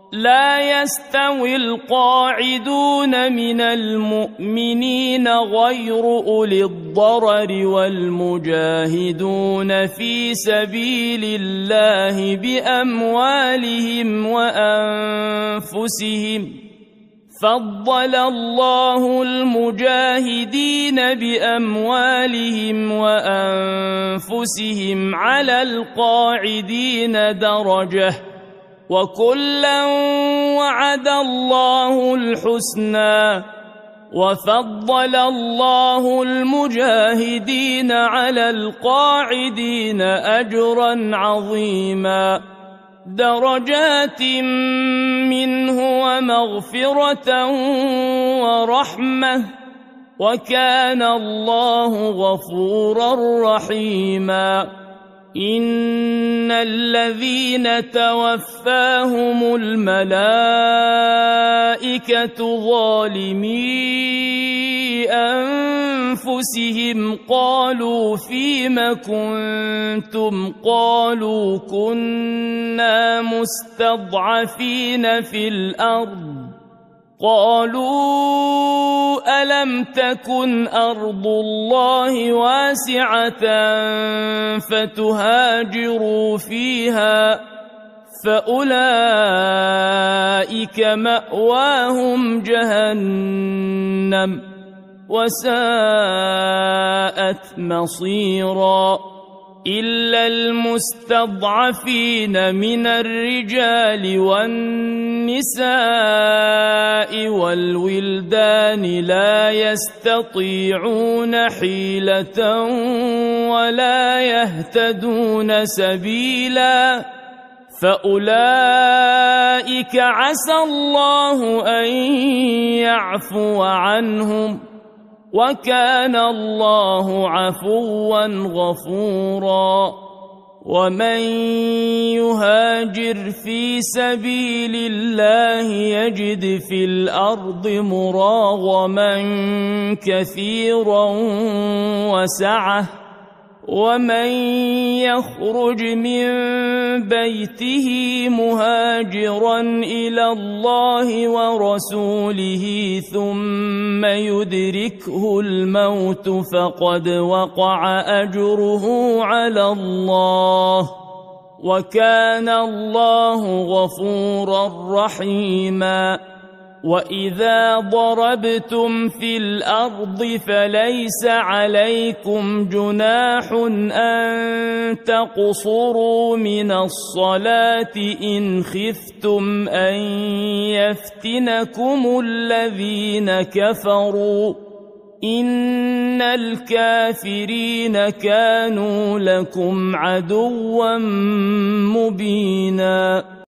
لا يستوي القاعدون من المؤمنين غير أولي الضرر والمجاهدون في سبيل الله بأموالهم وأنفسهم. فضل الله المجاهدين بأموالهم وأنفسهم على القاعدين درجة، وكلا وعد الله الحسنى. وفضل الله المجاهدين على القاعدين أجرا عظيما، درجات منه ومغفرة ورحمة، وكان الله غفورا رحيما. إن الذين توفاهم الملائكة ظالمي أنفسهم قالوا فيم كنتم؟ قالوا كنا مستضعفين في الأرض. قالوا ألم تكن أرض الله واسعة فتهاجروا فيها؟ فأولئك مأواهم جهنم وساءت مصيرا. إلا المستضعفين من الرجال والنساء والولدان لا يستطيعون حيلة ولا يهتدون سبيلا، فأولئك عسى الله أن يعفو عنهم، وكان الله عفوا غفورا. ومن يهاجر في سبيل الله يجد في الأرض مراغما كثيرا وسعة، ومن يخرج من بيته مهاجرا إلى الله ورسوله ثم يدركه الموت فقد وقع أجره على الله، وكان الله غفورا رحيما. وإذا ضربتم في الأرض فليس عليكم جناح أن تقصروا من الصلاة إن خفتم أن يفتنكم الذين كفروا، إن الكافرين كانوا لكم عدوا مبينا.